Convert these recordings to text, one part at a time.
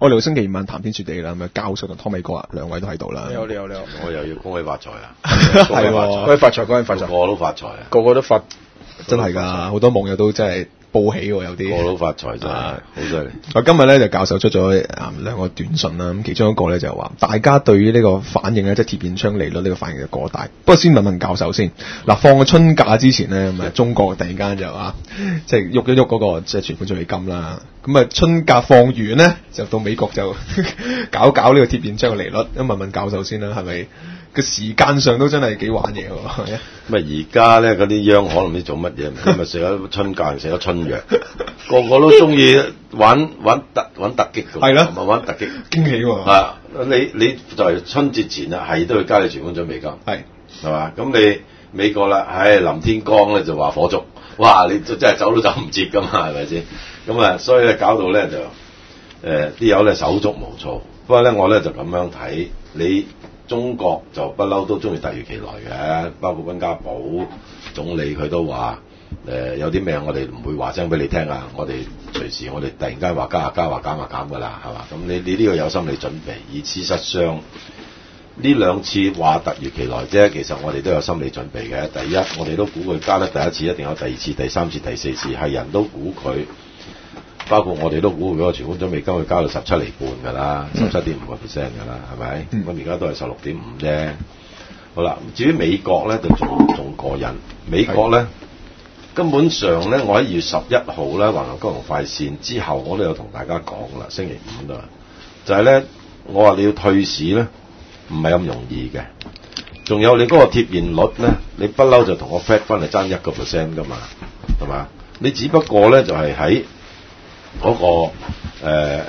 我哋星期五晚談天說地啦，咁啊教授同湯美哥啊兩位都喺度啦。 你好， 我又要恭喜發財啊！ 係喎， 恭喜發財，恭喜發財， 個個都發財啊！ 個個都發， 真係㗎，好多網友都真係報喜喎，有啲。 個個都發財真係好犀利。 今日咧就教授出咗兩個短信啦，咁其中一個咧就話大家對於呢個反應咧，即係貼現窗利率呢個反應就過大。不過先問問教授先，嗱放個春假之前咧，咁啊中國突然間就即係喐一喐嗰個即係存款準備金啦。咁啊春假放完咧，就到美國就搞呢個貼現窗嘅利率。咁問問教授先啦，係咪個時間上都真係幾玩嘢喎？ 咁啊而家咧嗰啲央行唔知做乜嘢，今日食咗春假，食咗春藥，個個都中意玩突擊㗎， 係啦， 玩突擊驚喜喎。 啊，你就係春節前啊，係都要加你存款準備金，係嘛？咁你美國啦，臨天光咧就話火燭，哇！你真係走都走唔切㗎嘛，係咪先？咁啊，所以咧搞到咧就啲友咧手足無措。不過咧我咧就咁樣睇，你中國就不嬲都中意突如其來嘅，包括溫家寶總理佢都話有啲咩我哋唔會話聲俾你聽啊，我哋隨時我哋突然間話加話減㗎啦，係嘛？咁你呢個有心理準備，而事實上呢兩次話突如其來啫，其實我哋都有心理準備嘅。第一，我哋都估佢加得第一次一定有第二次、第三次、第四次，係人都估佢。包括我哋都估佢嗰個存款準備金會加到17.5厘㗎啦，17.5%㗎啦，係咪？咁而家都係16.5啫。好啦，至於美國咧就仲過癮。美國咧根本上咧，我喺2月11號咧橫行金融快線之後，我都有同大家講啦，星期五啦，就係咧我話你要退市咧，唔係咁容易嘅。仲有你嗰個貼現率咧，你不嬲就同我 Fed 分係爭1%㗎嘛，係嘛？你只不過咧就係喺嗰個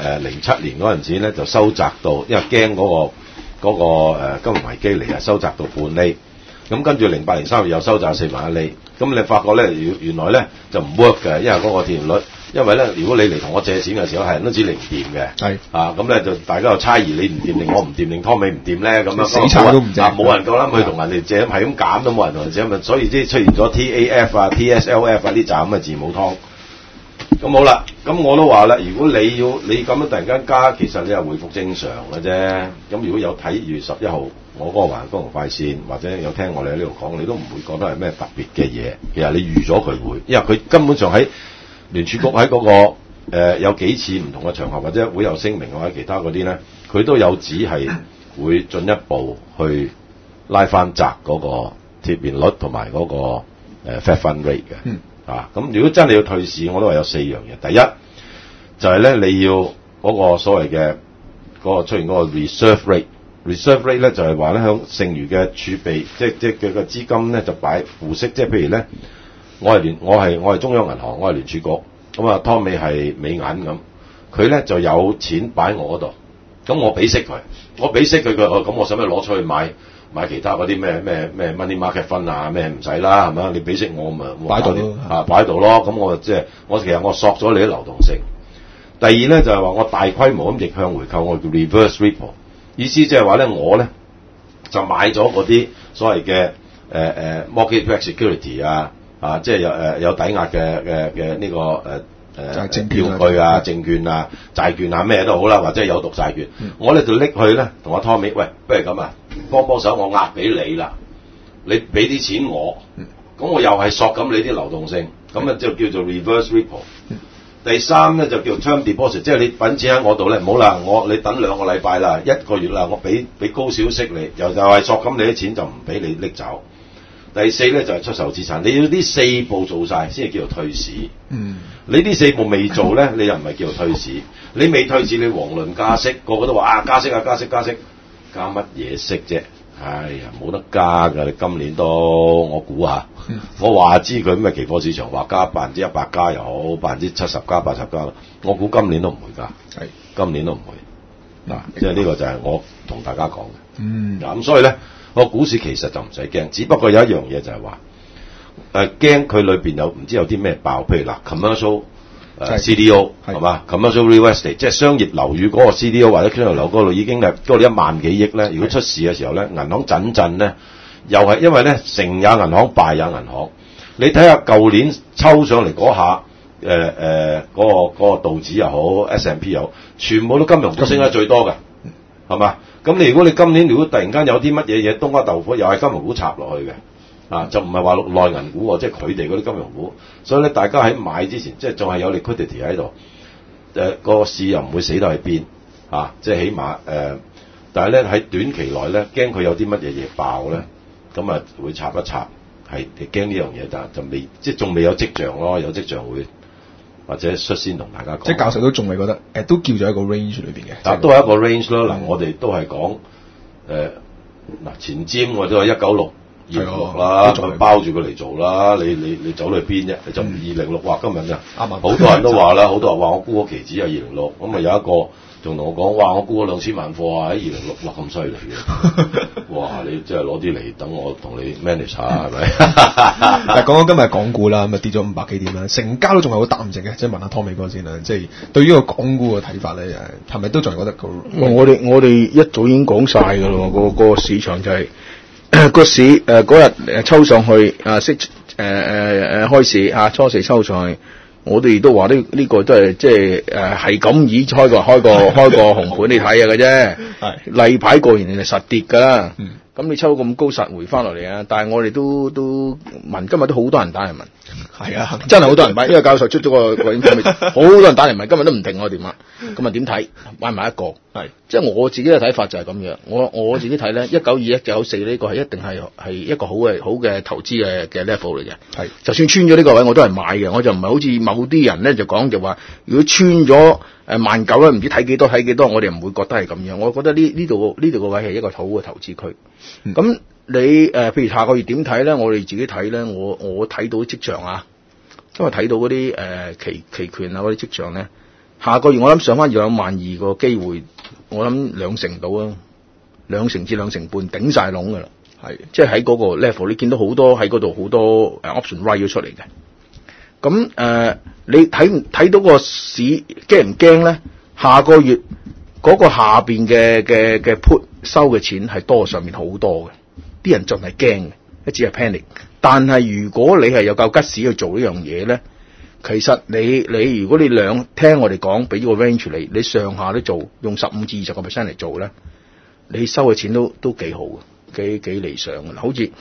07年嗰陣時咧就收窄到，因為驚嗰個金融危機嚟啊，收窄到半厘。咁跟住08年3月又收窄4分1厘。咁你發覺咧原來咧就唔 work 嘅，因為嗰個貼現率，因為咧如果你嚟同我借錢嘅時候係人都知你唔掂嘅，係啊，咁咧就大家有猜疑，你唔掂定我唔掂定湯美唔掂咧，咁樣死撐都唔借， 冇人夠膽去同人哋借，係咁減都冇人同人借，咪所以即係出現咗 TAF 啊、TSLF 啊呢扎咁嘅字母湯。咁好啦，咁我都話啦，如果你咁樣突然間加，其實你係回復正常嘅啫。咁如果有睇2月11號我嗰個環金融快線，或者有聽我哋喺呢度講，你都唔會覺得係咩特別嘅嘢。其實你預咗佢會，因為佢根本上喺聯儲局喺嗰個有幾次唔同嘅場合或者會有聲明或者其他嗰啲咧，佢都有指係會進一步去拉翻窄嗰個貼現率同埋嗰個Fed Fund Rate 嘅。咁如果真係要退市，我都話有4樣嘢。第一就係咧，你要嗰個所謂嘅嗰個出現嗰個 reserve rate 咧就係話咧響剩餘嘅儲備，即係佢嘅資金咧就擺付息，即係譬如咧，我係中央銀行，我係聯儲局，咁啊湯美係美銀咁，佢咧就有錢擺我嗰度，咁我俾息佢，咁我使唔使攞出去買其他嗰啲咩 money market fund 啊咩唔使啦，係咪？你俾息我咪擺度咯，擺喺度咯。咁我即係其實我索咗你啲流動性。第二咧就係話我大規模咁逆向回購，我叫 reverse repo， 意思即係話咧我咧就買咗嗰啲所謂嘅mortgage-backed security 啊即係有抵押嘅呢個票據啊、證券啊、債券啊咩都好啦，或者有毒債券，我咧就拎去咧同阿湯美，喂，不如咁啊，幫手我押俾你啦，你俾啲錢我，咁我又係索緊你啲流動性，咁啊就叫做 reverse repo。第三咧就叫 term deposit， 即係你揾錢喺我度咧，唔好啦，你等2個禮拜啦，1個月啦，我俾高少息你，又係索緊你啲錢就唔俾你拎走。第四咧就係出售資產，你要呢4步做晒先係叫做退市。你呢4步未做咧，你又唔係叫做退市。你未退市，你遑論加息，個個都話加息，加乜嘢息啫？哎呀，冇得加㗎！你今年都我估下，我話知佢咩期貨市場話加100%加又好，70%加80%加，我估今年都唔會加。係，今年都唔會。即係呢個就係我同大家講嘅。咁所以咧，個股市其實就唔使驚，只不過有一樣嘢就係話，驚佢裏邊有唔知有啲咩爆，譬如commercial CDO 係嘛 ，commercial real estate 即係商業樓宇嗰個 CDO 或者商業樓嗰度已經係嗰度1萬幾億咧。如果出事嘅時候咧，銀行陣咧，又係因為咧成也銀行，敗也銀行。你睇下舊年抽上嚟嗰下， 嗰個道指又好 S&P 又好，全部都金融股升得最多㗎，係嘛？咁你如果今年如果突然間有啲乜嘢嘢冬瓜豆腐，又係金融股插落去嘅。就唔係話內銀股喎，即係佢哋嗰啲金融股，所以咧大家喺買之前，即係仲係有 liquidity 喺度，個市又唔會死得喺邊，即係起碼但係咧喺短期內咧，驚佢有啲乜嘢嘢爆咧，咁啊會插一插，係驚呢樣嘢，但係就未，即係仲未有跡象咯，有跡象會或者率先同大家講。 即係教授都仲係覺得都叫咗一個 range 裏邊嘅， 但都係一個 range 咯。嗱，我哋都係講前瞻我都係196。206啦，咁包住佢嚟做啦。你走去邊啫？你就206話今日啊，好多人都話啦，好多人話我沽咗期指係206，咁啊有一個仲同我講，哇！我沽咗2000萬貨啊，喺206，哇咁犀利嘅，哇！你真係攞啲嚟等我同你 manage 下係咪？ 嗱，講今日港股啦，咁啊跌咗500幾點啦，成交都仲係好淡靜嘅，即係問下湯美哥先啦，即係對於個港股嘅睇法咧，係咪都仲係覺得我哋一早已經講晒㗎咯，個市場就係。個市嗰日抽上去開市初四抽上去，我哋都話呢個都係即係係咁以開個紅盤你睇下嘅啫，例牌過完就實跌㗎啦。咁你抽咁高實回翻落嚟啊！但係我哋都問，今日都好多人打嚟問， 係啊， 真係好多人買，因為教授出咗個影片，好多人打嚟問，今日都唔停我電話。咁啊點睇？買埋一個，係即係我自己嘅睇法就係咁樣。我自己睇咧，1921、1994呢個係一定係一個好嘅投資嘅 level 嚟嘅。係，就算穿咗呢個位，我都係買嘅。我就唔係好似某啲人咧就講就話，如果穿咗19,000咧，唔知睇幾多，我哋唔會覺得係咁樣。我覺得呢度個位係一個好嘅投資區。咁你譬如下個月點睇咧？我哋自己睇咧，我睇到跡象啊，因為睇到嗰啲期權啊嗰啲跡象咧，下個月我諗上翻220,000個機會，我諗2成到啊，2成至2成半頂晒籠噶啦，係即係喺嗰個 level， 你見到好多喺嗰度好多option write 咗出嚟嘅。咁你睇到個市驚唔驚咧？下個月嗰個下邊嘅 put 收嘅錢係多上面好多嘅，啲人仲係驚嘅，一直係 panic。但係如果你係有夠吉士去做呢樣嘢咧，其實你如果你聽我哋講，俾咗個 range 你上下都做，用15至20%嚟做咧，你收嘅錢都幾好嘅，幾理想嘅。好似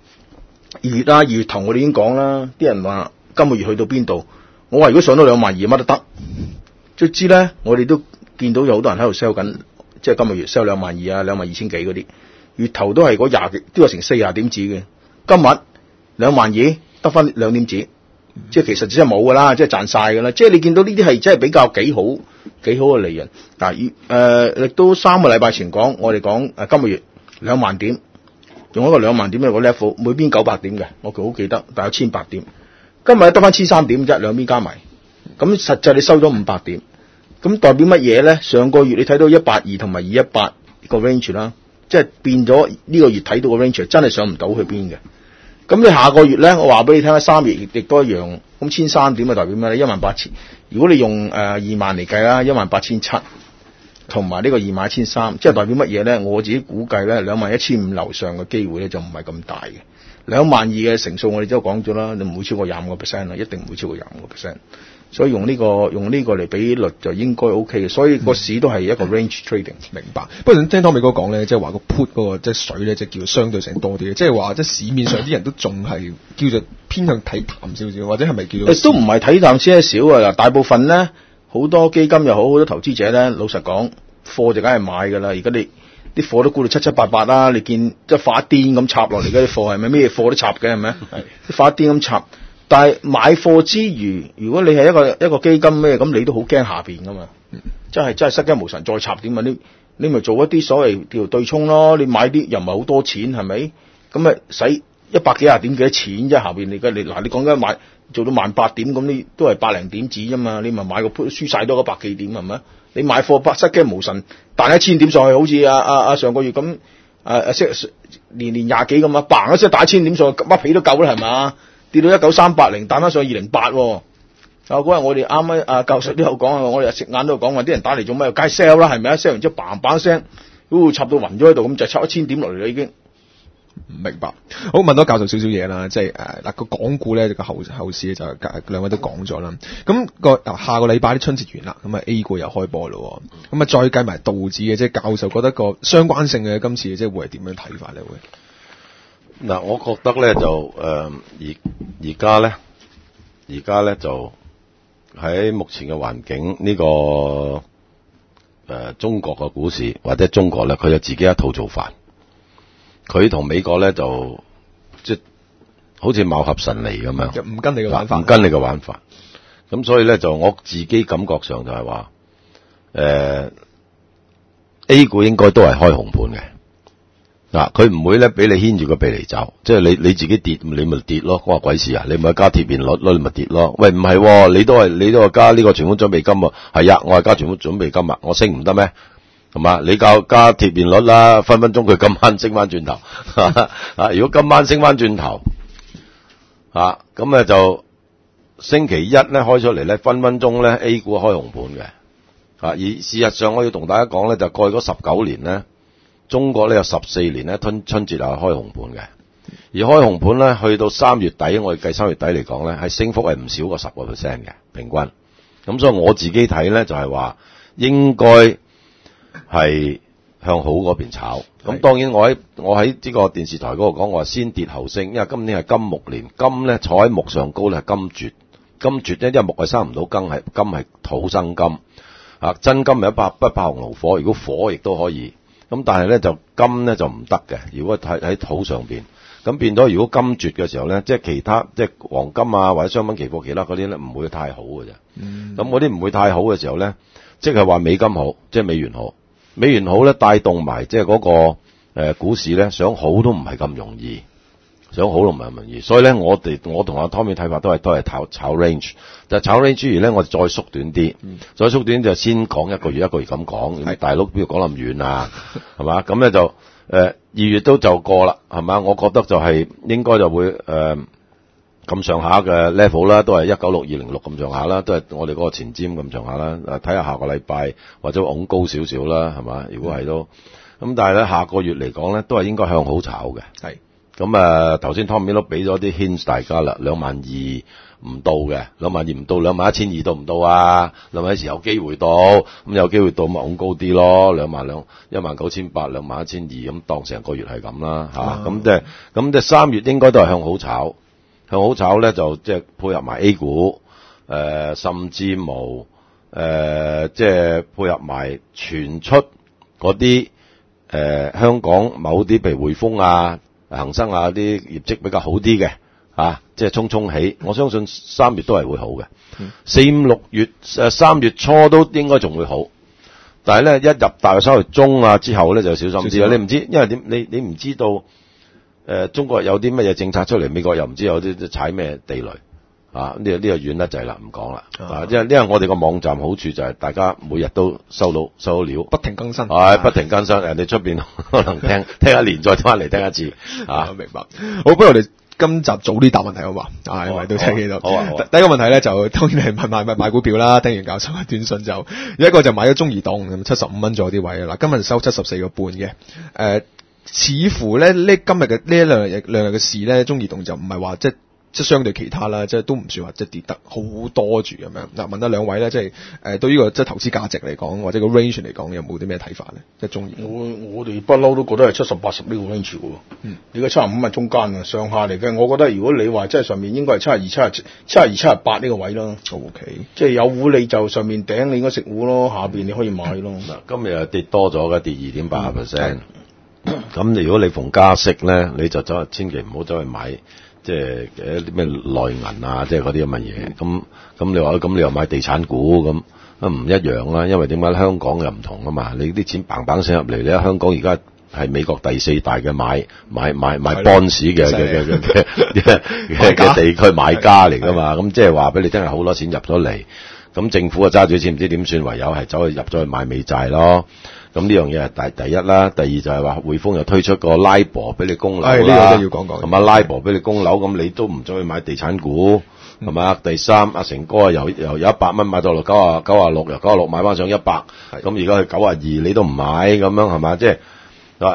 2月頭我哋已經講啦，啲人話今個月去到邊度？我話如果上到22000乜都得，卒之咧我哋都見到有好多人喺度 sell 緊，即係今個月 sell 22000啊，22000幾嗰啲，月頭都係嗰20幾，都有成40點子嘅。今日22000得翻2點子，即係其實只係冇噶啦，即係賺晒噶啦。即係你見到呢啲係真係比較幾好嘅利潤。嗱，亦都3個禮拜前講，我哋講今個月20000點，用一個20000點嘅個 level， 每邊900點嘅，我好記得，但係有1800點。今日得翻13點啫，兩邊加埋，咁實際你收咗500點。咁代表乜嘢咧？上個月你睇到182同埋218個 range 啦，即係變咗呢個月睇到個 range 真係上唔到去邊嘅。咁你下個月咧，我話俾你聽啦，3月亦都一樣。咁1300點就代表咩咧？18000。如果你用2萬嚟計啦，18700同埋呢個21300，即係代表乜嘢咧？我自己估計咧，21500樓上嘅機會咧就唔係咁大嘅。22000嘅成數我哋都講咗啦，你唔會超過25%啦，一定唔會超過25%。所以用呢個嚟比率就應該 OK 嘅，所以個市都係一個 range trading。 明白。不過聽湯美哥講咧，即係話個 put 嗰個即係水咧，即係叫相對性多啲嘅，即係話即係市面上啲人都仲係叫做偏向睇淡少少，或者係咪叫做都唔係睇淡些少啊？嗱，大部分咧好多基金又好，好多投資者咧，老實講，貨就梗係買㗎啦。而家你啲貨都沽到778啦，你見即係發癲咁插落嚟嗰啲貨係咪咩貨都插嘅係咪？係發癲咁插。但係買貨之餘，如果你係一個基金咩咁，你都好驚下邊噶嘛？真係失驚無神再插點啊！你咪做一啲所謂叫對沖咯。你買啲又唔係好多錢係咪？咁咪使100幾廿點幾多錢啫？下邊你講緊買做到18000點咁，你都係100零點子啫嘛。你咪買個 put 輸晒多100幾點係咪？你買貨失驚無神彈1000點上去，好似上個月咁年廿幾咁啊，嘭一聲打1000點上去，乜皮都夠啦係嘛？跌到19380，彈翻上去208。嗰日我哋啱啱教授都有講，我哋食晏都有講話，啲人打嚟做咩？梗係 sell 啦，係咪啊？ sell 完之後嘭嘭聲，插到暈咗喺度，咁就插1000點落嚟啦已經。 明白。好，問多教授少少嘢啦，即係嗱個港股咧個後市就兩位都講咗啦。咁下個禮拜啲春節完啦，咁啊 A 股又開波咯。咁啊再計埋道指嘅，即係教授覺得個相關性嘅今次即係會係點樣睇法咧？會嗱，我覺得咧就而家咧就喺目前嘅環境呢個中國嘅股市或者中國咧，佢有自己一套做法。佢同美國咧就即係好似貌合神離咁樣， 就唔跟你嘅玩法， 唔跟你嘅玩法。咁所以咧就我自己感覺上就係話A 股應該都係開紅盤嘅。嗱，佢唔會咧俾你牽住個鼻嚟走，即係你自己跌，你咪跌咯，關我鬼事啊！你咪加貼現率咯，你咪跌咯。喂，唔係，你都係加呢個存款準備金啊？係啊，我係加存款準備金啊，我升唔得咩？係嘛？你加貼現率啦，分分鐘佢今晚升翻轉頭啊！如果今晚升翻轉頭啊，咁咧就星期一咧開出嚟咧，分分鐘咧 A 股開紅盤嘅啊！而事實上我要同大家講咧，就過去嗰19年咧。中國咧有14年咧春節係開紅盤嘅，而開紅盤咧去到3月底，我哋計3月底嚟講咧，係升幅係唔少過10% 嘅平均。咁所以我自己睇咧就係話應該係向好嗰邊炒。咁當然我喺呢個電視台嗰度講，我話先跌後升，因為今年係金木年，金咧坐喺木上高咧係金絕，金絕咧因為木係生唔到金，係金係土生金啊，真金係不怕紅爐火，如果火亦都可以。咁但係咧就金咧就唔得嘅，如果喺土上邊，咁變咗如果金絕嘅時候咧，即係其他即係黃金啊或者商品期貨其他嗰啲咧唔會太好嘅啫。咁嗰啲唔會太好嘅時候咧，即係話美金好，即係美元好，美元好咧帶動埋即係嗰個股市咧想好都唔係咁容易。想好都唔係咁容易，所以咧我同阿 Tommy 睇法都係炒 range， 但係炒 range 之餘咧，我哋再縮短啲，再縮短就先講一個月咁講，大佬邊度講咁遠啊，係嘛？咁咧就2月都就過啦，係嘛？我覺得就係應該就會咁上下嘅 level 啦，都係196、206咁上下啦，都係我哋嗰個前瞻咁上下啦。睇下下個禮拜或者拱高少少啦，係嘛？如果係都咁，但係咧下個月嚟講咧，都係應該向好炒嘅。係。咁頭先 Tommy 都俾咗啲 hints 大家啦，22,000唔到嘅，22,000唔到，21,200到唔到啊？21,000時有機會到，咁有機會到咪拱高啲咯，22,000、19,800、21,200咁當成個月係咁啦嚇。咁即係3月應該都係向好炒，向好炒咧就即係配合埋 A 股，甚至冇即係配合埋傳出嗰啲香港某啲譬如匯豐啊。恒生啊啲業績比較好啲嘅即係衝起，我相信3月都係會好嘅。4、5、6月3月初都應該仲會好，但係咧一入大約3月中啊之後咧就小心啲啦。你唔知，因為點你唔知道中國有啲乜嘢政策出嚟，美國又唔知有啲踩咩地雷呢個遠得滯啦，唔講啦。因為我哋個網站好處就係大家每日都收到料，不停更新。不停更新，人哋出邊可能聽一年再翻嚟聽一次。 明白。好，不如我哋今集早啲答問題好嘛？係咪都聽幾多？好啊。第一個問題咧就當然係買股票啦。聽完教授嘅短信就有一個就買咗中移動75蚊左右啲位啦。今日收74個半嘅。似乎咧今日嘅呢兩日嘅市咧，中移動就唔係話即係相對其他啦，即係都唔算話即係跌得好多住咁樣。嗱，問得兩位咧，即係對呢個即係投資價值嚟講，或者個 range 嚟講，有冇啲咩睇法咧？即係中意。 我哋不嬲都覺得係70、80呢個 range 喎。你個75係中間啊，上下嚟嘅。我覺得如果你話即係上面應該係72、78呢個位咯。OK， 即係有糊你就上面頂你應該食糊咯，下邊你可以買咯。 嗱，今日又跌多咗嘅，跌2.8%。咁如果你逢加息咧，你就千祈唔好走去買。即係啲咩內銀啊，即係嗰啲咁嘅嘢。咁你話咁你又買地產股咁唔一樣啦。因為點解香港又唔同啊嘛？你啲錢砰砰聲入嚟，你喺香港而家係美國第4大嘅買 bonds 嘅地區買家嚟噶嘛？咁即係話俾你聽係好多錢入咗嚟，咁政府啊揸住錢唔知點算，唯有係走去入咗去買美債咯。咁呢樣嘢係第一啦，第二就係話匯豐又推出個 LIBOR 俾你供樓啦，呢個都要講講。咁LIBOR 俾你供樓，咁你都唔再去買地產股，係嘛？第三，阿成哥由100蚊買到落96，由96買翻上100，咁而家去92，你都唔買咁樣係嘛？即係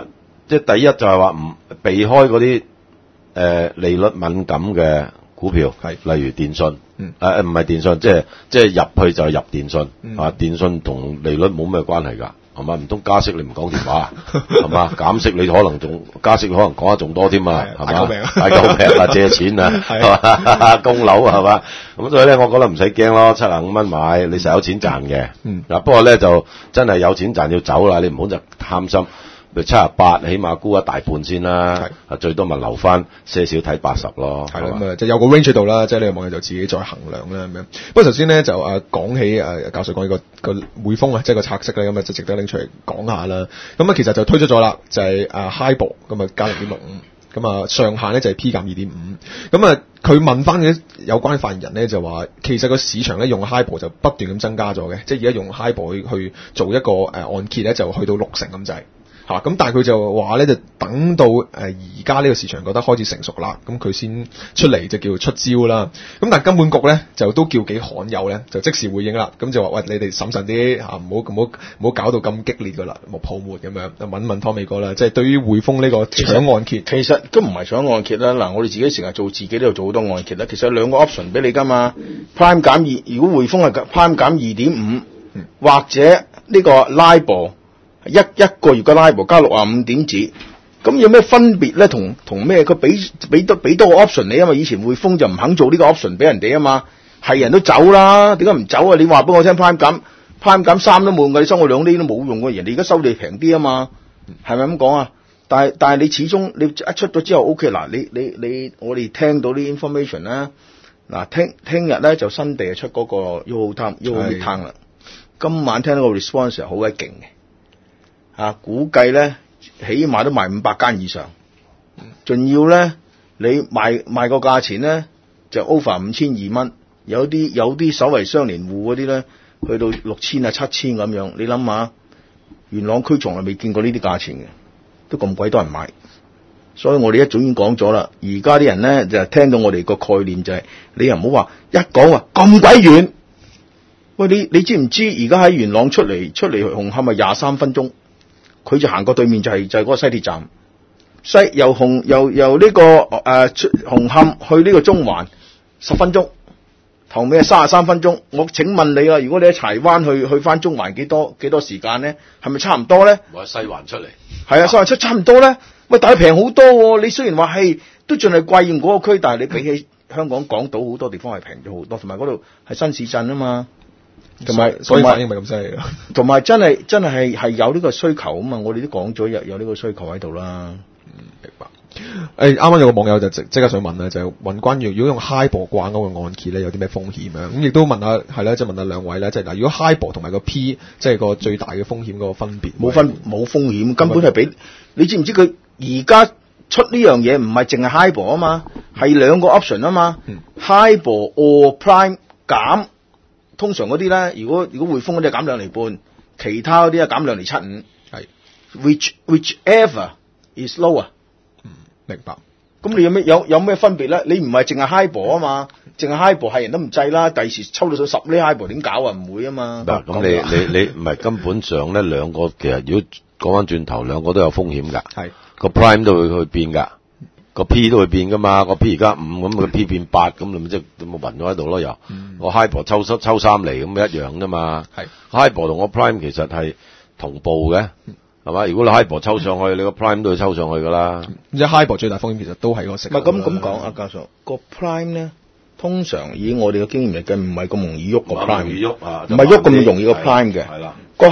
即係第一就係話唔避開嗰啲利率敏感嘅股票， 係例如電信， 嗯唔係電信，即係入去就係入電信，電信同利率冇咩關係㗎。係嘛？唔通加息你唔講電話係嘛？減息你可能仲加息可能講得仲多添啊，係嘛？大救命啊！借錢啊，係嘛？供樓係嘛？咁所以咧，我覺得唔使驚咯，75蚊買，你實有錢賺嘅。嗱，不過咧就真係有錢賺要走啦，你唔好就貪心。譬如78，起碼沽一大半先啦，最多咪留翻些少睇80咯。 係啦，咁啊，就有個 range 喺度啦，即係呢個網友就自己再衡量啦咁樣。不過頭先咧就講起教授講呢個匯豐啊，即係個拆息咧，咁啊就值得拎出嚟講下啦。咁啊其實就推出咗啦，就係HIBOR 咁啊加0.65，咁啊上限咧就係 P 減2.5。咁啊佢問翻嘅有關發言人咧就話，其實個市場咧用 HIBOR 就不斷咁增加咗嘅，即係而家用 HIBOR 去做一個按揭咧就去到60%咁滯。咁但係佢就話咧，就等到而家呢個市場覺得開始成熟啦，咁佢先出嚟就叫出招啦。咁但係金管局咧就都叫幾罕有咧，就即時回應啦。咁就話喂，你哋審慎啲嚇，唔好搞到咁激烈噶啦，冇泡沫咁樣。問湯美哥啦，即係對於匯豐呢個搶按揭， 其實都唔係搶按揭啦。嗱，我哋自己成日做自己都有做好多按揭啦。其實有兩個 option 俾你噶嘛，Prime 減2，如果匯豐係 Prime 減2.5，或者呢個 LIBOR。一個月嘅 LIBOR 加65點子，咁有咩分別咧？同咩？佢俾多個 option 你啊嘛！以前匯豐就唔肯做呢個 option 俾人哋啊嘛，係人都走啦，點解唔走啊？你話俾我聽 Prime 減3都冇用㗎，你收我2厘都冇用㗎，人哋而家收你平啲啊嘛，係咪咁講啊？但係你始終你一出咗之後 OK 嗱，你我哋聽到啲 information 啦，嗱聽日咧就新地出嗰個 Yoho Midtown 啦，今晚聽到個 response 係好鬼勁嘅。估計咧起碼都賣500間以上，仲要咧你賣個價錢咧就 over 5200蚊，有啲所謂雙連戶嗰啲咧去到6000啊7000咁樣，你諗下元朗區從來未見過呢啲價錢嘅，都咁鬼多人買，所以我哋一早已經講咗啦。而家啲人咧就聽到我哋個概念就係、你又唔好話一講話咁鬼遠，喂你知唔知而家喺元朗出嚟紅磡係23分鐘？佢就行過對面就係嗰個西鐵站，由呢個紅磡去呢個中環10分鐘，頭尾係33分鐘。我請問你啊，如果你喺柴灣去翻中環幾多時間咧？係咪差唔多咧？ 我喺西環出嚟， 係啊，西環出差唔多咧。喂，但係平好多喎。你雖然話係都仲係貴嗰個區，但係你比起香港港島好多地方係平咗好多，同埋嗰度係新市鎮啊嘛。同埋所以反應咪咁犀利咯。 同埋真係有呢個需求啊嘛，我哋都講咗有呢個需求喺度啦。 明白。啱啱有個網友就即刻想問咧，就問關於如果用 HIBOR 掛鈎嘅按揭咧，有啲咩風險啊？咁亦都問下係啦，即係問下兩位咧，即係嗱，如果 HIBOR 同埋個 P， 即係個最大嘅風險嗰個分別。冇風險，根本係俾你知唔知佢而家出呢樣嘢唔係淨係 HIBOR 啊嘛，係兩個 option 啊嘛。HIBOR or Prime 減。通常嗰啲咧，如果匯豐嗰啲減2厘半，其他嗰啲啊減2厘75，係 whichever is lower。 明白。 咁你有咩分別咧？你唔係淨係 HIBOR 啊嘛，淨係 HIBOR 係人都唔制啦。第時抽到上10厘 HIBOR 點搞啊？唔會啊嘛。 嗱，咁你唔係根本上咧兩個其實如果講翻轉頭，兩個都有風險㗎。係個 Prime 都會去變㗎。個 P 都會變噶嘛，個 P 而家5咁，個 P 變8咁，你咪即係冇暈咗喺度咯又。個 HIBOR 抽3厘咁一樣啫嘛。係 HIBOR 同個 Prime 其實係同步嘅，係嘛？如果你 HIBOR 抽上去，你個 Prime 都要抽上去噶啦。 即係 HIBOR 最大風險其實都係個息。 唔係咁講啊，教授個 Prime 咧，通常以我哋嘅經驗嚟計，唔係咁容易喐個 Prime， 唔係喐咁容易個 Prime 嘅。係啦，個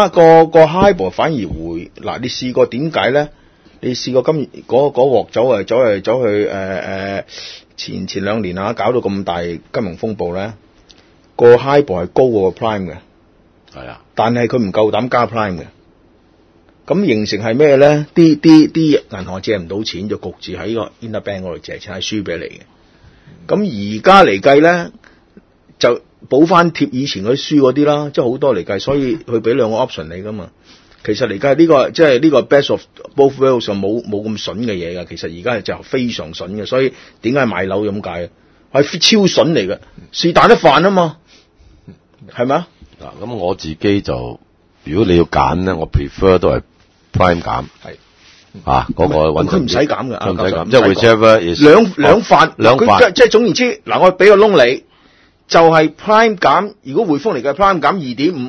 HIBOR 反而會嗱，你試過點解咧？你試過今嗰鑊走去前2年啊，搞到咁大金融風暴咧，個 HIBOR 係高過個 Prime 嘅，係啊，但係佢唔夠膽加 Prime 嘅，咁形成係咩咧？啲銀行借唔到錢，就焗住喺個 interbank 嗰度借錢，係輸俾你嘅。咁而家嚟計咧，就補翻貼以前嗰啲輸嗰啲啦，即係好多嚟計，所以佢俾兩個 option 你噶嘛。其實嚟計呢個即係呢個 best of both worlds 冇咁筍嘅嘢㗎。其實而家就非常筍嘅，所以點解買樓咁解？係超筍嚟嘅，是但得飯啊嘛，係咪啊？ 嗱，咁我自己就如果你要揀咧，我 prefer 都係 Prime 減，係嗰個穩陣啲。 佢唔使減嘅， 唔使減，即係 whichever is 兩範，佢即係總言之，嗱，我俾個窿你，就係 Prime 減，如果匯豐嚟嘅 Prime 減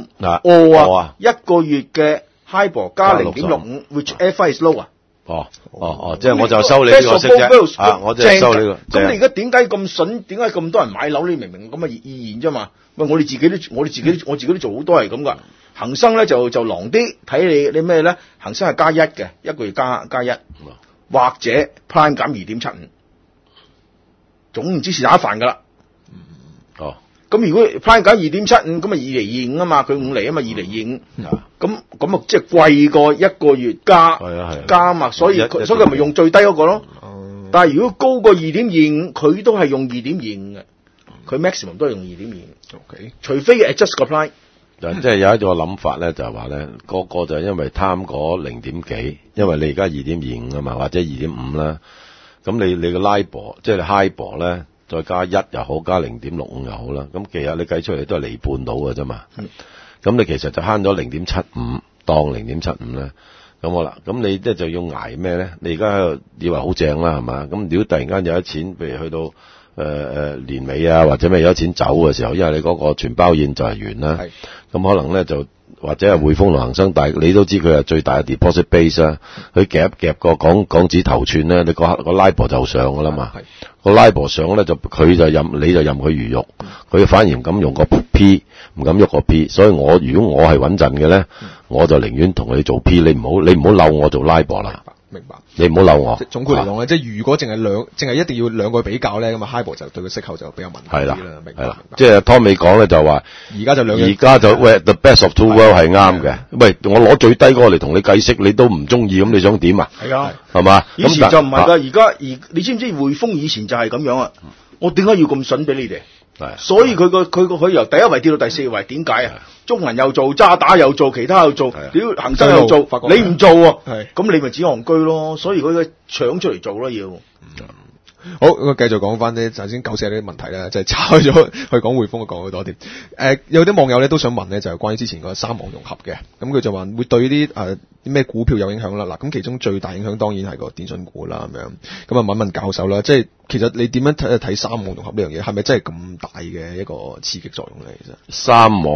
2.5，一個月嘅 HIBOR 加0.65，whichever is lower。 即係我就收你呢個息啫，我就收呢個。 咁你而家點解咁筍？點解咁多人買樓？你明唔明咁嘅意見啫嘛？喂，我自己都做好多係咁噶。恒生咧就狼啲，睇你咩咧？恒生係加1嘅，一個月加1，或者 Prime 減2.75，總唔知是打飯噶啦。咁如果 Prime 減2.75，咁咪2.25厘啊嘛，佢5厘啊嘛，2.25厘。咁啊，即係貴過一個月加嘛，所以佢咪用最低嗰個咯。但係如果高過2.25，佢都係用2.25嘅，佢 maximum 都係用2.25。 OK， 除非 adjust 個 Prime。 即係有一個諗法咧，就係話咧，個就係因為貪嗰0點幾，因為你而家2.25啊嘛，或者2.5啦，咁你個 LIBOR 即係你 HIBOR 咧，再加1又好，加0.65又好啦，咁其實你計出嚟都係厘半到嘅啫嘛。咁你其實就慳咗0.75，當0.75咧，咁好啦。咁你即係就要捱咩咧？你而家喺度以為好正啦，係嘛？咁如果突然間有一錢，譬如去到年尾啊，或者咩有一錢走嘅時候，因為你嗰個全包宴就係完啦。咁可能咧就或者係匯豐同恒生，但係你都知佢係最大嘅 deposit base 啊。佢夾一夾個港紙頭寸咧，你個 LIBOR 就上㗎啦嘛。個 LIBOR 上咧就佢就任你就任佢魚肉，佢反而唔敢用個 P， 唔敢喐個 P。所以如果我係穩陣嘅咧，我就寧願同佢做 P， 你唔好嬲我做 LIBOR 啦。 明白， 你唔好嬲我。 總括嚟講咧，即係如果淨係一定要兩個比較咧，咁啊 HIBOR 就對個息口就比較問題啲啦。明白。 即係 Tommy 講咧就話，而家就喂 the best of two world 係啱嘅。喂，我攞最低嗰個嚟同你計息，你都唔中意，咁你想點啊？係啊，係嘛？ 以前就唔係㗎，而你知唔知匯豐以前就係咁樣啊？我點解要咁筍俾你哋？所以佢由第一位跌到第4位，點解啊？中銀又做，渣打又做，其他又做，屌恒生又做，你唔做喎，咁你咪只戇居咯。所以佢搶出嚟做咯要。 好，咁繼續講翻啲頭先九四呢啲問題咧，就係拆開咗去講匯豐，講好多啲。有啲網友咧都想問咧，就係關於之前個3網融合嘅，咁佢就話會對啲咩股票有影響啦。嗱，咁其中最大影響當然係個電訊股啦，咁樣。咁啊問問教授啦，即係其實你點樣睇3網融合呢樣嘢？係咪真係咁大嘅一個刺激作用咧？其實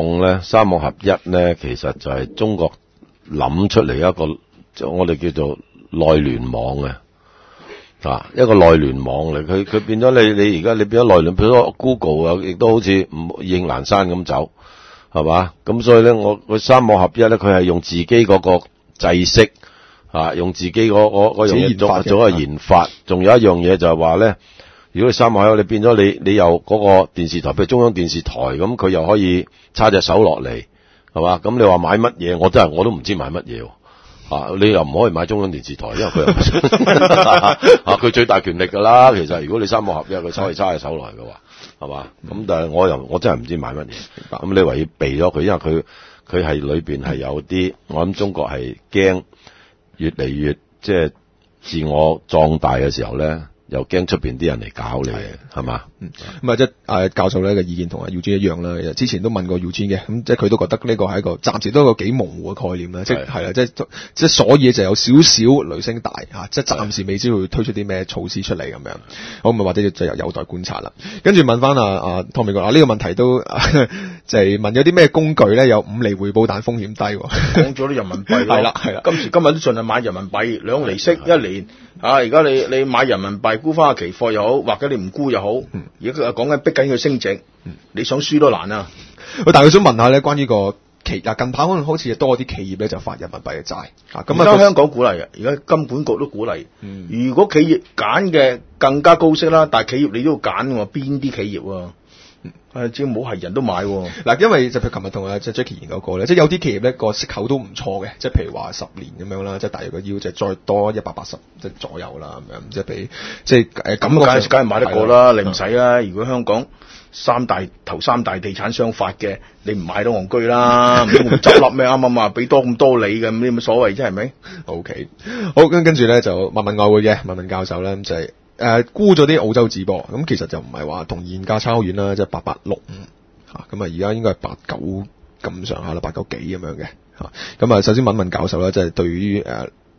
3網合一咧，其實就係中國諗出嚟一個我哋叫做內聯網嘅。一個內聯網嚟，佢變咗你而家你變咗內聯，變咗 Google 啊，亦都好似唔應難山咁走，係嘛？咁所以咧，佢3網合一咧，佢係用自己嗰個制式用自己嗰樣嘢做一個研發。仲有一樣嘢就係話咧，如果你3網合一，你變咗你有嗰個電視台，譬如中央電視台咁，佢又可以叉隻手落嚟，係嘛？咁你話買乜嘢？我都唔知買乜嘢。你又唔可以買中央電視台，因為佢又佢最大權力㗎啦。其實如果你3網合一，佢可以揸起手來嘅話，係嘛？咁但係我真係唔知買乜嘢。咁你話要避咗佢，因為佢係裏邊係有啲，我諗中國係驚越嚟越即係自我壯大嘅時候咧，又驚出邊啲人嚟搞你，係嘛？ 咁即係教授咧嘅意見同阿 Eugene 一樣啦。之前都問過 Eugene 嘅，咁即係佢都覺得呢個係一個暫時都係一個幾模糊嘅概念啦。即係啦，即係所以就有少少雷聲大即係暫時未知會推出啲咩措施出嚟咁樣。好，咁或者就有待觀察啦。跟住問翻阿 Tommy 哥，呢個問題都就係問有啲咩工具咧有5厘回報但風險低。 講咗啲人民幣係啦， 今時今日都盡量買人民幣2厘息1年。而家你買人民幣沽翻個期貨又好，或者你唔沽又好，而家佢講緊逼緊佢升值，你想輸都難啊！ 但係佢想問下咧，關於個近排可能好似多啲企業咧就發人民幣嘅債。咁而家香港鼓勵嘅，而家金管局都鼓勵。如果企業揀嘅更加高息啦，但係企業你都要揀喎，邊啲企業啊？只要冇係人都買喎。嗱，因為就譬如琴日同阿 Jackie 研究過咧，即係有啲企業咧個息口都唔錯嘅，即係譬如話10年咁樣啦，即係大約個腰就再多180即係左右啦咁樣，即係比即係咁梗係買得過啦，你唔使啦。如果香港頭三大地產商發嘅，你唔買都戇居啦，唔通執笠咩？啱啱啊，俾多咁多你嘅，咁有乜所謂啫？係咪 ？OK， 好，跟住咧就問外匯嘅，問教授咧就係。沽咗啲澳洲紙噃，咁其實就唔係話同現價差好遠啦，即係8865咁而家應該係89咁上下啦，89幾咁樣嘅咁首先問教授啦，即係對於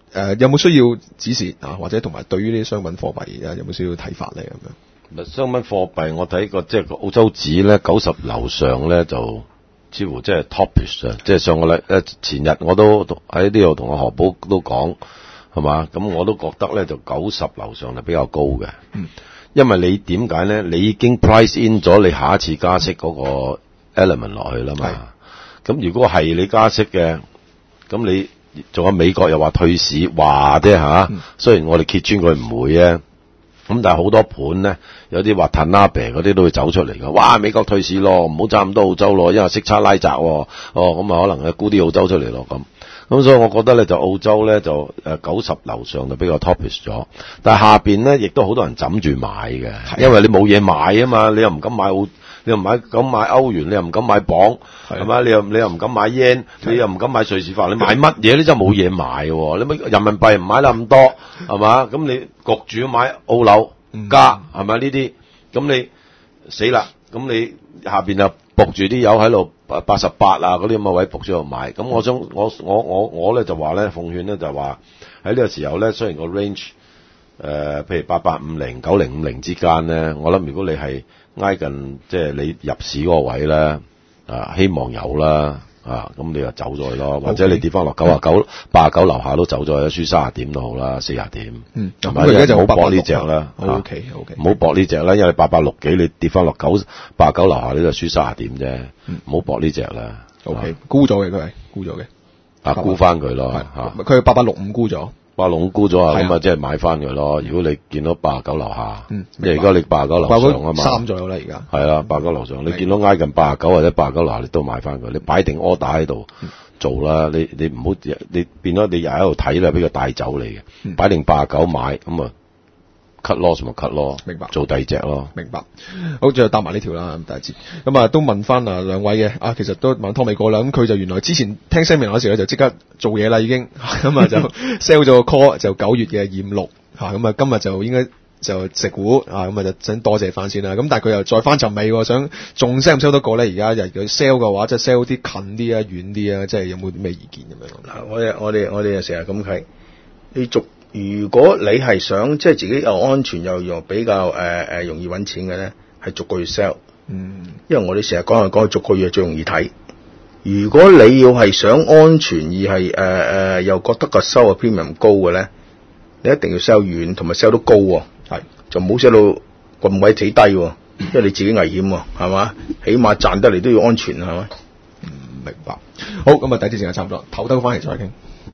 有冇需要指示啊？或者同埋對於呢啲商品貨幣有冇需要睇法咧？咁樣商品貨幣我睇過，即係個澳洲紙咧90樓上咧就似乎即係 topish 啊！即係上個禮前日我都喺呢度同阿何寶都講係嘛，咁我都覺得咧就90樓上係比較高嘅。因為你點解咧？你已經 price in 咗你下一次加息嗰個 element 落去啦嘛。咁如果係你加息嘅，咁你仲有美國又話退市，話啫嚇。雖然我哋揭穿佢唔會啊，咁但係好多盤咧，有啲話 Tanabe 嗰啲都會走出嚟㗎。哇！美國退市咯，唔好揸咁多澳洲咯，因為息差拉窄喎。咁啊可能沽啲澳洲出嚟咯咁。咁所以我覺得咧就澳洲咧就90樓上就比較 topish 咗，但係下邊咧亦都好多人枕住買嘅，因為你冇嘢買啊嘛，你又唔敢買你又唔敢買歐元，你又唔敢買鎊，係嘛？你又唔敢買 yen，你又唔敢買瑞士法，你買乜嘢你真係冇嘢買喎，你咪人民幣唔買得咁多，係嘛？咁你焗住要買澳樓加係咪呢啲？咁你死啦！咁你下邊就仆住啲友喺度88啊嗰啲咁嘅位仆住度買，咁我想我咧就話咧奉勸咧就話喺呢個時候咧，雖然個 range 譬如8850、9050之間咧，我諗如果你係挨近即係你入市嗰個位咧希望有啦咁你就走咗去咯，或者你跌翻落89、89樓下都走咗去，輸30點都好啦，40點。 咁而家就唔好搏呢隻啦。 OK， 唔好搏呢隻啦，因為860幾你跌翻落89樓下你就輸30點啫。唔好搏呢隻啦。 OK，沽咗嘅佢係沽咗嘅。 沽翻佢咯。 佢8865沽咗。 865沽咗啊，咁啊即係買翻佢咯。如果你見到89樓下，即係而家你89樓上啊嘛，3 左右啦而家。 係啦，89樓上，你見到挨近89或者89樓下，你都買翻佢。你擺定 order 喺度做啦，你唔好你變咗你又喺度睇啦，俾佢帶走你嘅。擺定89買，咁啊 cut loss 咪 cut 咯， 明白， 做第二隻咯。 明白。好，最後答埋呢條啦，第一節。咁都問翻兩位嘅，其實都問湯美哥啦。咁佢就原來之前聽聲明嗰時咧，就即刻做嘢啦已經，咁就 sell 咗個 call 就9月嘅256咁今日就應該就食股咁就想多謝翻先啦。咁但係佢又再翻尋味喎，想仲 sell 唔 sell 得過咧？而家佢 sell 嘅話，即係 sell 啲近啲啊、遠啲啊，即係有冇啲咩意見咁樣？ 嗱，我哋就成日咁睇，如果你係想即係自己又安全又比較容易揾錢嘅咧，係逐個月 sell。因為我哋成日講逐個月最容易睇。如果你要係想安全而係又覺得個收嘅 premium 高嘅咧，你一定要 sell 遠同埋 sell 到高喎。係就唔好 sell 到咁鬼死低喎，因為你自己危險喎，係嘛？起碼賺得嚟都要安全係咪？ 明白。好，咁第一節時間差唔多，唞翻嚟再傾。